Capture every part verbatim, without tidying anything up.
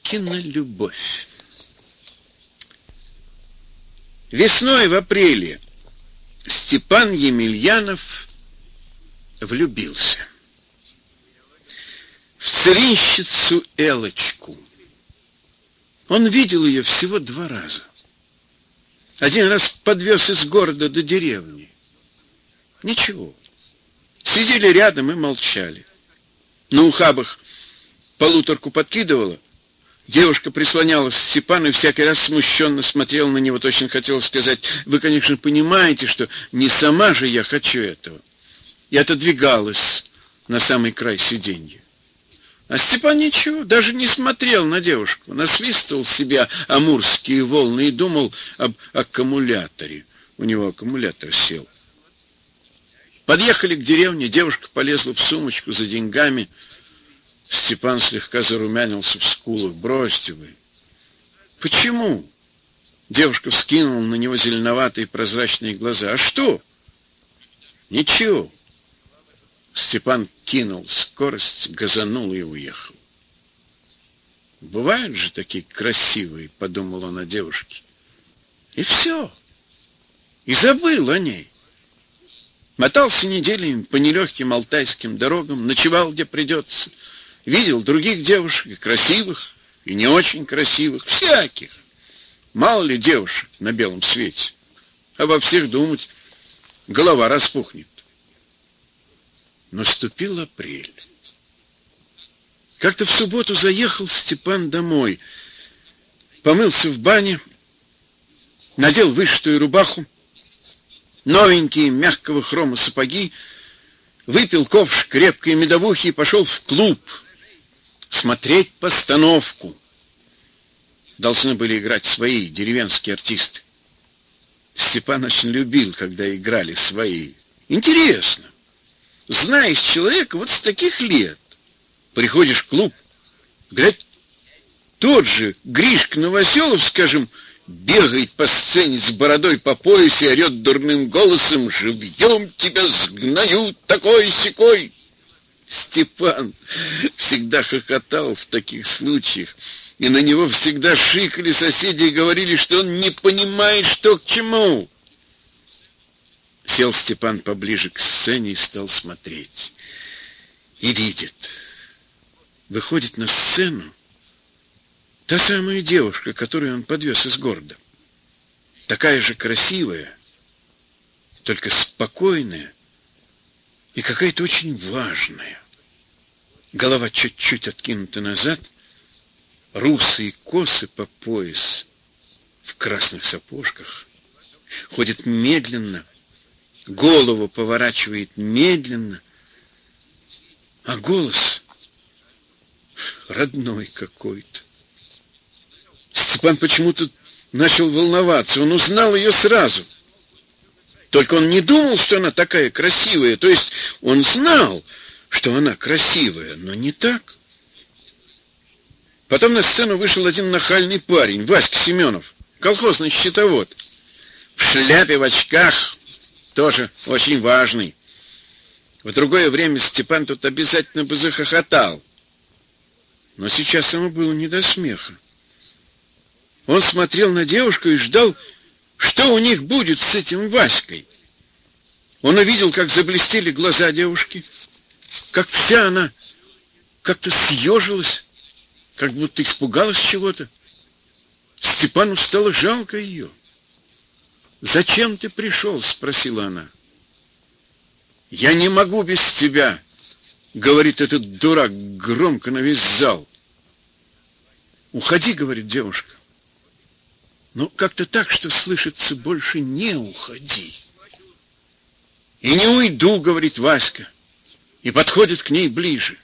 Кинолюбовь. Весной в апреле Степан Емельянов влюбился в царинщицу Элочку. Он видел ее всего два раза. Один раз подвез из города до деревни. Ничего. Сидели рядом и молчали. На ухабах полуторку подкидывала. Девушка прислонялась к Степану и всякий раз смущенно смотрела на него. Точно хотела сказать: вы, конечно, понимаете, что не сама же я хочу этого. И отодвигалась на самый край сиденья. А Степан ничего, даже не смотрел на девушку. Насвистывал себя амурские волны и думал об аккумуляторе. У него аккумулятор сел. Подъехали к деревне, девушка полезла в сумочку за деньгами. Степан слегка зарумянился в скулах. Бросьте вы. Почему? Девушка вскинула на него зеленоватые прозрачные глаза. А что? Ничего. Степан кинул скорость, газанул и уехал. Бывают же такие красивые, подумал он о девушке. И все. И забыл о ней. Мотался неделями по нелегким алтайским дорогам, ночевал где придется. Видел других девушек, и красивых, и не очень красивых, всяких. Мало ли девушек на белом свете. Обо всех думать голова распухнет. Наступил апрель. Как-то в субботу заехал Степан домой. Помылся в бане, надел вышитую рубаху, новенькие мягкого хрома сапоги, выпил ковш крепкой медовухи и пошел в клуб смотреть постановку. Должны были играть свои деревенские артисты. Степан очень любил, когда играли свои. Интересно. Знаешь человека вот с таких лет. Приходишь в клуб, глядь, тот же Гришка Новоселов, скажем, бегает по сцене с бородой по пояс и орет дурным голосом: «Живьем тебя сгною, такой-сякой!» Степан всегда хохотал в таких случаях, и на него всегда шикали соседи и говорили, что он не понимает, что к чему. Сел Степан поближе к сцене и стал смотреть. И видит. Выходит на сцену та самая девушка, которую он подвез из города. Такая же красивая, только спокойная и какая-то очень важная. Голова чуть-чуть откинута назад, русые косы по пояс, в красных сапожках. Ходит медленно, голову поворачивает медленно, а голос родной какой-то. Степан почему-то начал волноваться. Он узнал ее сразу. Только он не думал, что она такая красивая. То есть он знал, что она красивая, но не так. Потом на сцену вышел один нахальный парень, Васька Семенов, колхозный счетовод. В шляпе, в очках, тоже очень важный. В другое время Степан тут обязательно бы захохотал. Но сейчас ему было не до смеха. Он смотрел на девушку и ждал, что у них будет с этим Васькой. Он увидел, как заблестели глаза девушки, как вся она как-то съежилась, как будто испугалась чего-то. Степану стало жалко ее. «Зачем ты пришел?» — спросила она. «Я не могу без тебя», — говорит этот дурак громко на весь зал. «Уходи», — говорит девушка. Но как-то так, что слышится: «Больше не уходи». «И не уйду», — говорит Васька, и подходит к ней ближе.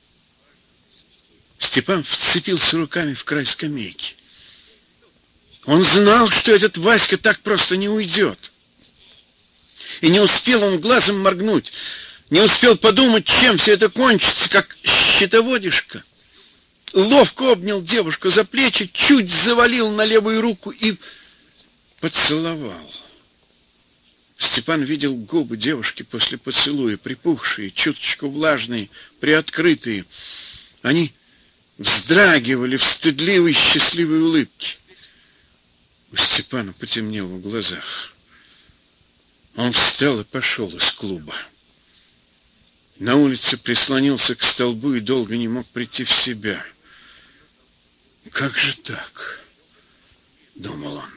Степан вцепился руками в край скамейки. Он знал, что этот Васька так просто не уйдет. И не успел он глазом моргнуть, не успел подумать, чем все это кончится, как счетоводишка ловко обнял девушку за плечи, чуть завалил на левую руку и поцеловал. Степан видел губы девушки после поцелуя, припухшие, чуточку влажные, приоткрытые. Они вздрагивали в стыдливой счастливой улыбке. У Степана потемнело в глазах. Он встал и пошел из клуба. На улице прислонился к столбу и долго не мог прийти в себя. «Как же так?» — думал он.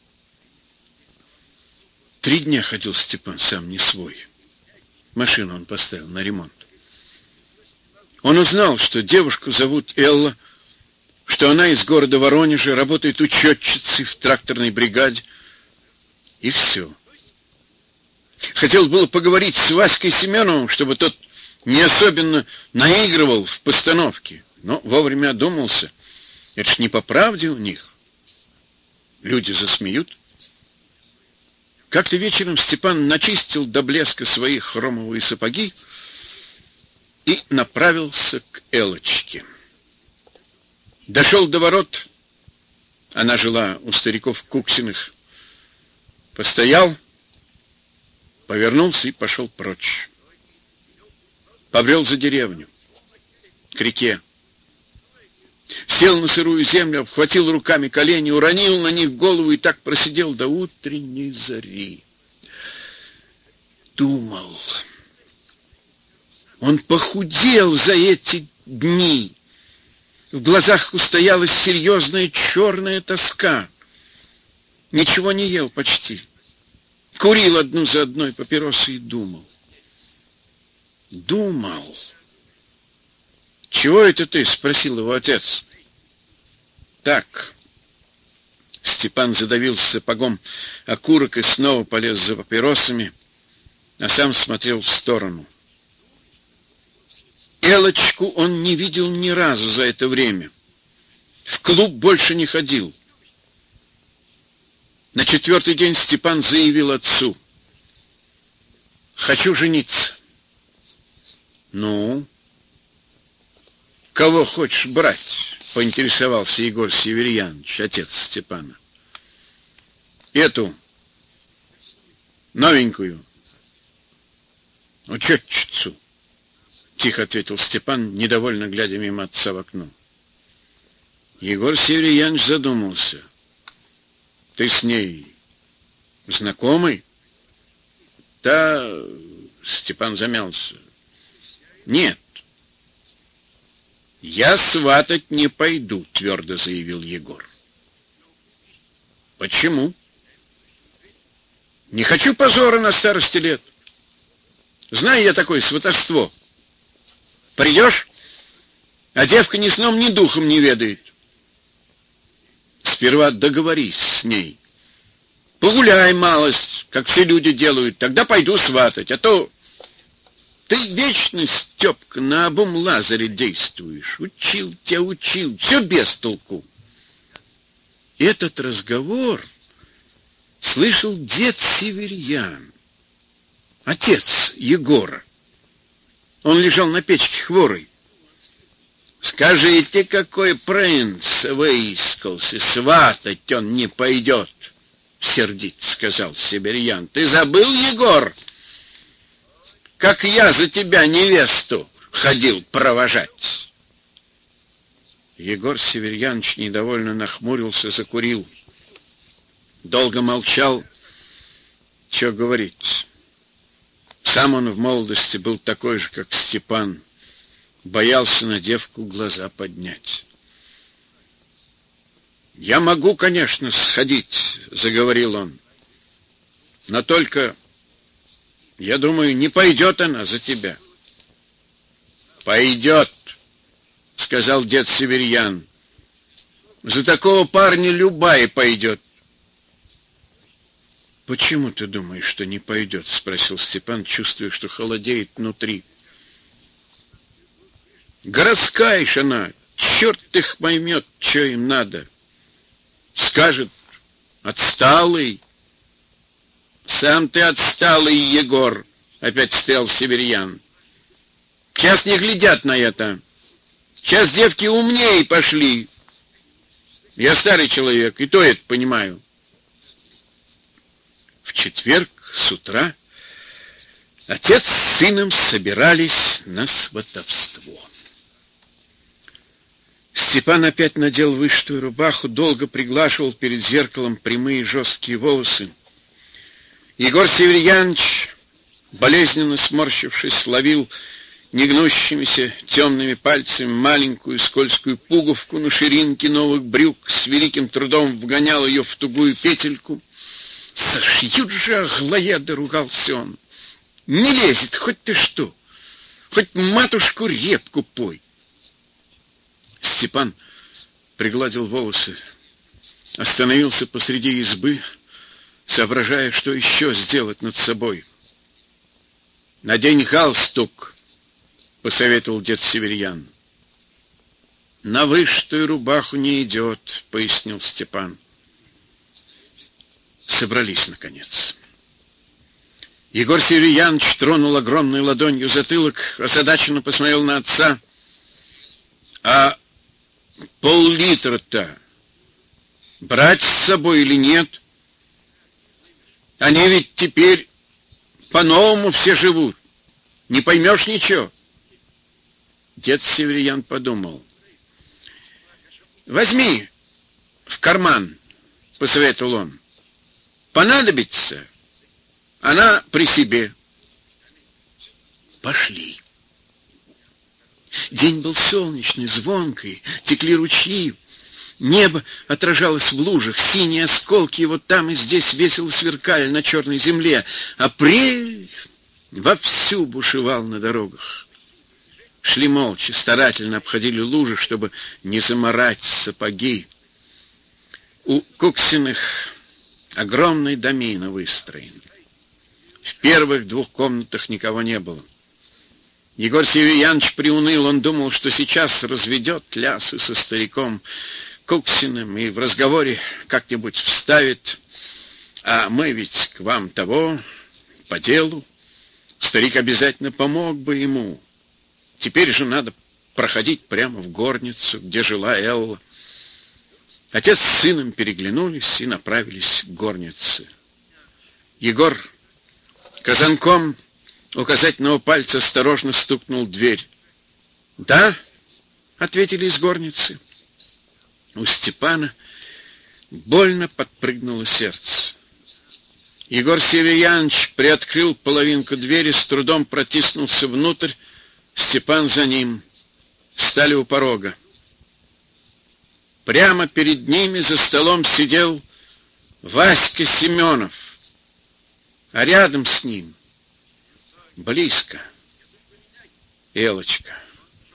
Три дня ходил Степан сам не свой. Машину он поставил на ремонт. Он узнал, что девушку зовут Элла, что она из города Воронежа, работает учетчицей в тракторной бригаде. И все. Хотел было поговорить с Васькой Семеновым, чтобы тот не особенно наигрывал в постановке, но вовремя одумался. Это ж не по правде у них. Люди засмеют. Как-то вечером Степан начистил до блеска свои хромовые сапоги и направился к Элочке. Дошел до ворот. Она жила у стариков Куксиных. Постоял, повернулся и пошел прочь. Побрел за деревню, к реке. Сел на сырую землю, обхватил руками колени, уронил на них голову и так просидел до утренней зари. Думал. Он похудел за эти дни. В глазах устоялась серьезная черная тоска. Ничего не ел почти. Курил одну за одной папиросы и думал. Думал. «Чего это ты?» — спросил его отец. «Так». Степан задавился сапогом окурок и снова полез за папиросами, а сам смотрел в сторону. Элочку он не видел ни разу за это время. В клуб больше не ходил. На четвертый день Степан заявил отцу: «Хочу жениться». «Ну, кого хочешь брать?» — поинтересовался Егор Северьянович, отец Степана. «Эту, новенькую, учетчицу», — тихо ответил Степан, недовольно глядя мимо отца в окно. Егор Северьянович задумался. «Ты с ней знакомый?» «Да...» — Степан замялся. «Нет, я сватать не пойду», — твердо заявил Егор. «Почему?» «Не хочу позора на старости лет. Знаю я такое сватовство. Придешь, а девка ни сном, ни духом не ведает. Сперва договорись с ней. Погуляй малость, как все люди делают, тогда пойду сватать, а то... Ты вечно, Степка, на обум Лазаре действуешь. Учил тебя, учил, все без толку». Этот разговор слышал дед Северьян, отец Егора. Он лежал на печке хворый. «Скажите, какой принц выискался, сватать он не пойдет», — сердито сказал Северьян. «Ты забыл, Егор, как я за тебя невесту ходил провожать?» Егор Северьянович недовольно нахмурился, закурил. Долго молчал. Что говорить? Сам он в молодости был такой же, как Степан. Боялся на девку глаза поднять. «Я могу, конечно, сходить», — заговорил он. «Но только, я думаю, не пойдет она за тебя». «Пойдет», — сказал дед Северьян. «За такого парня любая пойдет». «Почему ты думаешь, что не пойдет?» — спросил Степан, чувствуя, что холодеет внутри. «Городская ж она, черт их поймет, что им надо. Скажет, отсталый». «Сам ты отсталый, Егор», — опять стоял Северьян. «Сейчас не глядят на это. Сейчас девки умнее пошли. Я старый человек, и то это понимаю». В четверг с утра отец с сыном собирались на сватовство. Степан опять надел вышитую рубаху, долго приглаживал перед зеркалом прямые жесткие волосы. Егор Северьянович, болезненно сморщившись, ловил негнущимися темными пальцами маленькую скользкую пуговку на ширинке новых брюк, с великим трудом вгонял ее в тугую петельку. «Сошьют же аглоеды!» — ругался он. «Не лезет, хоть ты что, хоть матушку репку пой!» Степан пригладил волосы, остановился посреди избы, соображая, что еще сделать над собой. «Надень галстук», — посоветовал дед Северьян. «На вышитую рубаху не идет», — пояснил Степан. Собрались, наконец. Егор Северьянович тронул огромной ладонью затылок, озадаченно посмотрел на отца. «А пол-литра-то брать с собой или нет? Они ведь теперь по-новому все живут. Не поймешь ничего». Дед Северьян подумал. «Возьми в карман», — посоветовал он. «Понадобится, она при себе». Пошли. День был солнечный, звонкий, текли ручьи. Небо отражалось в лужах, синие осколки вот там и здесь весело сверкали на черной земле. Апрель вовсю бушевал на дорогах. Шли молча, старательно обходили лужи, чтобы не замарать сапоги. У Куксиных огромный домина выстроен. В первых двух комнатах никого не было. Егор Северьянович приуныл, он думал, что сейчас разведет лясы со стариком Куксиным и в разговоре как-нибудь вставит: «А мы ведь к вам того, по делу. Старик обязательно помог бы ему. Теперь же надо проходить прямо в горницу, где жила Элла». Отец с сыном переглянулись и направились к горнице. Егор казанком указательного пальца осторожно стукнул в дверь. «Да», — ответили из горницы. У Степана больно подпрыгнуло сердце. Егор Северьянович приоткрыл половинку двери, с трудом протиснулся внутрь. Степан за ним. Встали у порога. Прямо перед ними за столом сидел Васька Семенов, а рядом с ним, близко, Элочка.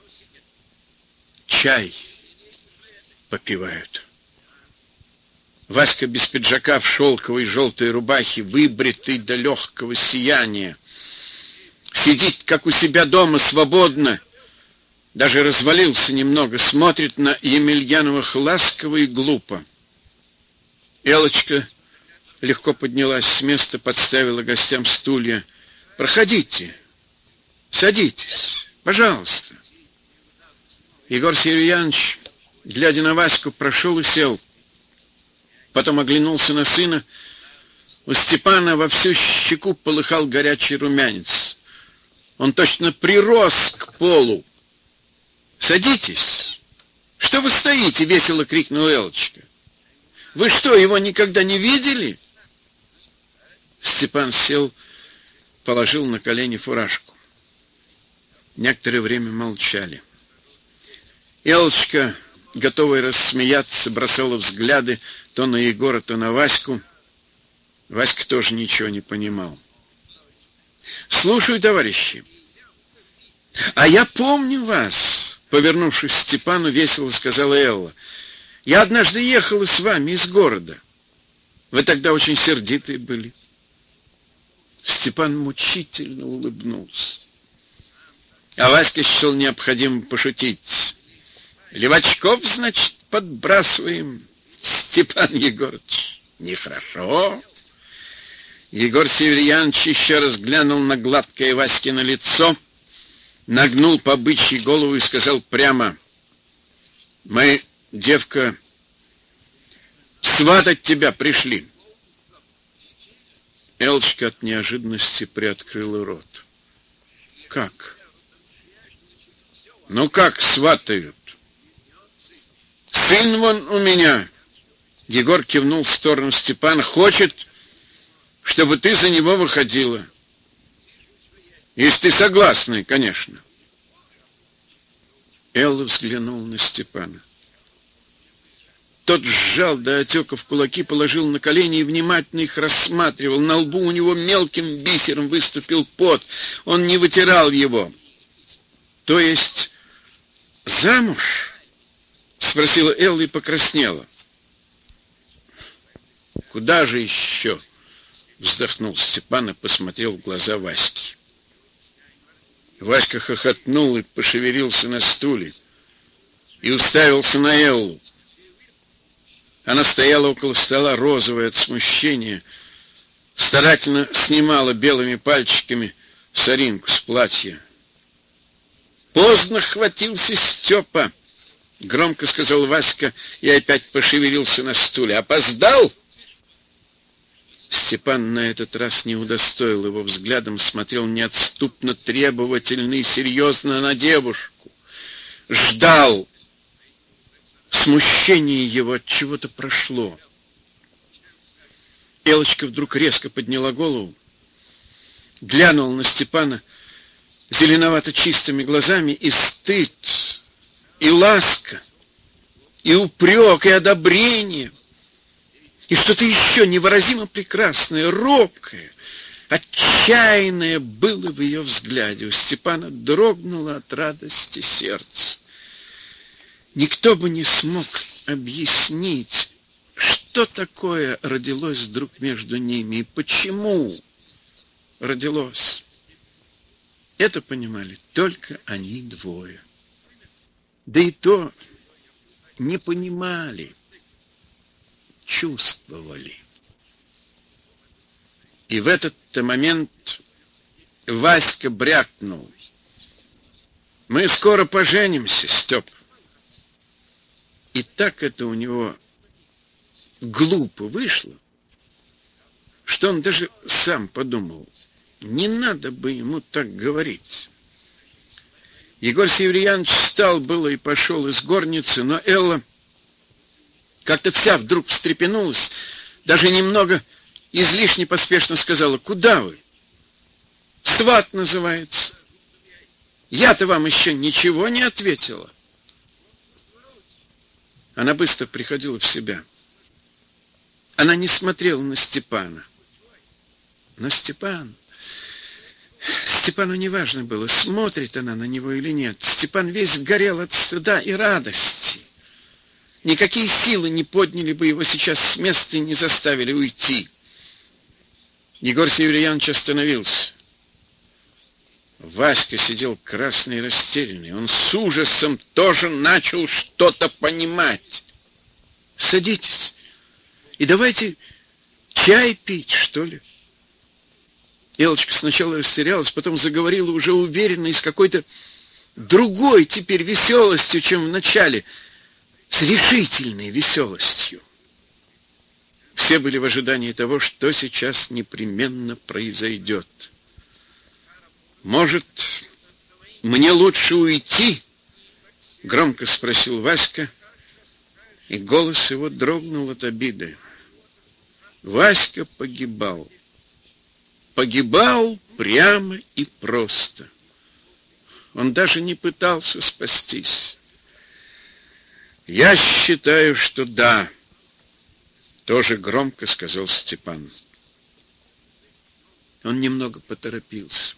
Чай попивают. Васька без пиджака, в шелковой желтой рубахе, выбритый до легкого сияния. Сидит, как у себя дома, свободно. Даже развалился немного, смотрит на Емельяновых ласково и глупо. Элочка легко поднялась с места, подставила гостям стулья. «Проходите, садитесь, пожалуйста». Егор Северьянович, глядя на Ваську, прошел и сел. Потом оглянулся на сына. У Степана во всю щеку полыхал горячий румянец. Он точно прирос к полу. «Садитесь! Что вы стоите?» — весело крикнула Элочка. «Вы что, его никогда не видели?» Степан сел, положил на колени фуражку. Некоторое время молчали. Элочка, готовая рассмеяться, бросала взгляды то на Егора, то на Ваську. Васька тоже ничего не понимал. «Слушаю, товарищи. А я помню вас», — повернувшись к Степану, весело сказала Элла. «Я однажды ехала с вами из города. Вы тогда очень сердитые были». Степан мучительно улыбнулся. А Васька счел необходимым пошутить. «Левачков, значит, подбрасываем, Степан Егорыч? Нехорошо». Егор Северьянович еще раз глянул на гладкое Васькино лицо, нагнул по бычьей голову и сказал прямо: «Мы, девка, сватать тебя пришли». Элочка от неожиданности приоткрыла рот. «Как? Ну как сватают? сын вон у меня, Егор кивнул в сторону Степана, хочет, чтобы ты за него выходила. Если ты согласна, конечно. Элла взглянул на Степана. Тот сжал до отеков кулаки, положил на колени и внимательно их рассматривал. На лбу у него мелким бисером выступил пот. Он не вытирал его. То есть замуж? Спросила Элла и покраснела. Куда же еще? Вздохнул Степан и посмотрел в глаза Васьки. Васька хохотнул и пошевелился на стуле и уставился на Эллу. Она стояла около стола, розовая от смущения, старательно снимала белыми пальчиками соринку с платья. «Поздно хватился Степа!» — громко сказал Васька и опять пошевелился на стуле. «Опоздал?» Степан на этот раз не удостоил его взглядом, смотрел неотступно, требовательно и серьезно на девушку. Ждал. Смущение его от чего-то прошло. Элочка вдруг резко подняла голову, глянула на Степана зеленовато чистыми глазами, и стыд, и ласка, и упрек, и одобрение, и что-то еще невыразимо прекрасное, робкое, отчаянное было в ее взгляде. У Степана дрогнуло от радости сердце. Никто бы не смог объяснить, что такое родилось вдруг между ними и почему родилось. Это понимали только они двое. Да и то не понимали, чувствовали. И в этот-то момент Васька брякнул: «Мы скоро поженимся, Степ». И так это у него глупо вышло, что он даже сам подумал, не надо бы ему так говорить. Егор Северьянович встал было и пошел из горницы, но Элла как-то вся вдруг встрепенулась, даже немного излишне поспешно сказала: «Куда вы? Сват называется. Я-то вам еще ничего не ответила». Она быстро приходила в себя. Она не смотрела на Степана. Но Степан... Степану неважно было, смотрит она на него или нет. Степан весь горел от стыда и радости. Никакие силы не подняли бы его сейчас с места и не заставили уйти. Егор Северьянович остановился. Васька сидел красный и растерянный. Он с ужасом тоже начал что-то понимать. «Садитесь и давайте чай пить, что ли?» Элочка сначала растерялась, потом заговорила уже уверенно и с какой-то другой теперь веселостью, чем в начале, с решительной веселостью. Все были в ожидании того, что сейчас непременно произойдет. «Может, мне лучше уйти?» — громко спросил Васька, и голос его дрогнул от обиды. Васька погибал. Погибал прямо и просто. Он даже не пытался спастись. «Я считаю, что да», — тоже громко сказал Степан. Он немного поторопился.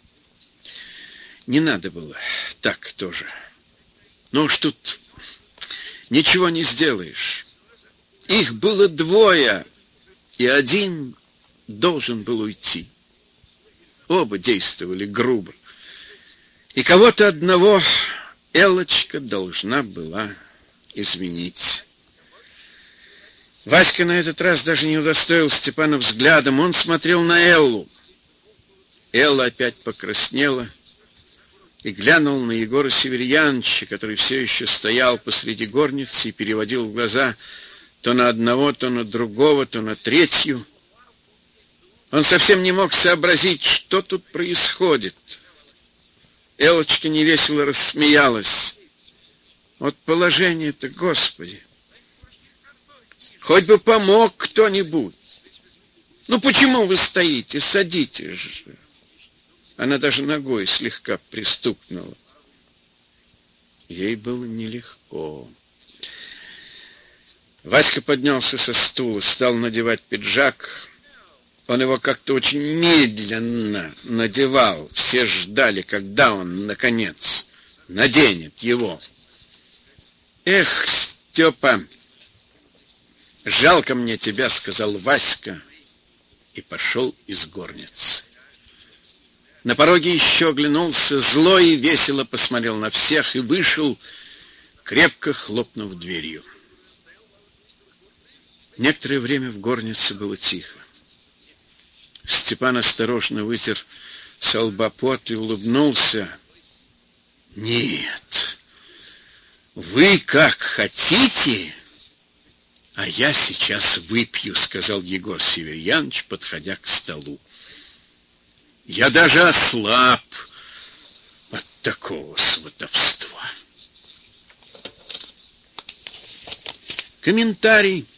Не надо было так тоже. Ну уж тут ничего не сделаешь. Их было двое, и один должен был уйти. Оба действовали грубо. И кого-то одного Эллочка должна была изменить. Васька на этот раз даже не удостоил Степана взглядом. Он смотрел на Эллу. Элла опять покраснела и глянул на Егора Северьяновича, который все еще стоял посреди горницы и переводил глаза то на одного, то на другого, то на третью. Он совсем не мог сообразить, что тут происходит. Элочка невесело рассмеялась. Вот положение-то, Господи! Хоть бы помог кто-нибудь. Ну почему вы стоите? Садитесь же. Она даже ногой слегка пристукнула. Ей было нелегко. Васька поднялся со стула, стал надевать пиджак. Он его как-то очень медленно надевал. Все ждали, когда он, наконец, наденет его. «Эх, Степа, жалко мне тебя», — сказал Васька, и пошел из горницы. На пороге еще оглянулся, зло и весело посмотрел на всех и вышел, крепко хлопнув дверью. Некоторое время в горнице было тихо. Степан осторожно вытер со лба пот и улыбнулся. «Нет, вы как хотите, а я сейчас выпью», — сказал Егор Северьяныч, подходя к столу. «Я даже ослаб от такого сватовства». Комментарий.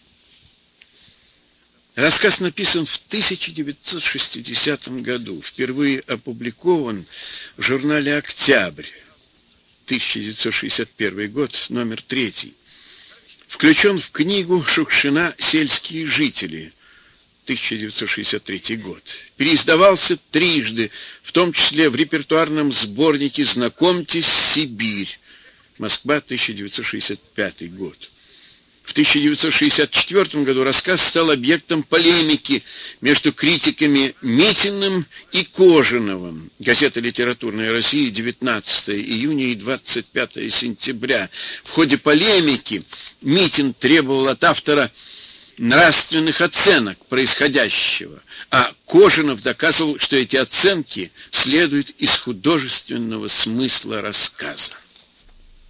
Рассказ написан в тысяча девятьсот шестидесятом году, впервые опубликован в журнале «Октябрь», тысяча девятьсот шестьдесят первый год, номер третий. Включен в книгу Шукшина «Сельские жители», тысяча девятьсот шестьдесят третий год. Переиздавался трижды, в том числе в репертуарном сборнике «Знакомьтесь, Сибирь», Москва, тысяча девятьсот шестьдесят пятый год. В тысяча девятьсот шестьдесят четвёртом году рассказ стал объектом полемики между критиками Митиным и Кожановым. Газета «Литературная Россия», девятнадцатого июня и двадцать пятого сентября. В ходе полемики Митин требовал от автора нравственных оценок происходящего, а Кожанов доказывал, что эти оценки следуют из художественного смысла рассказа.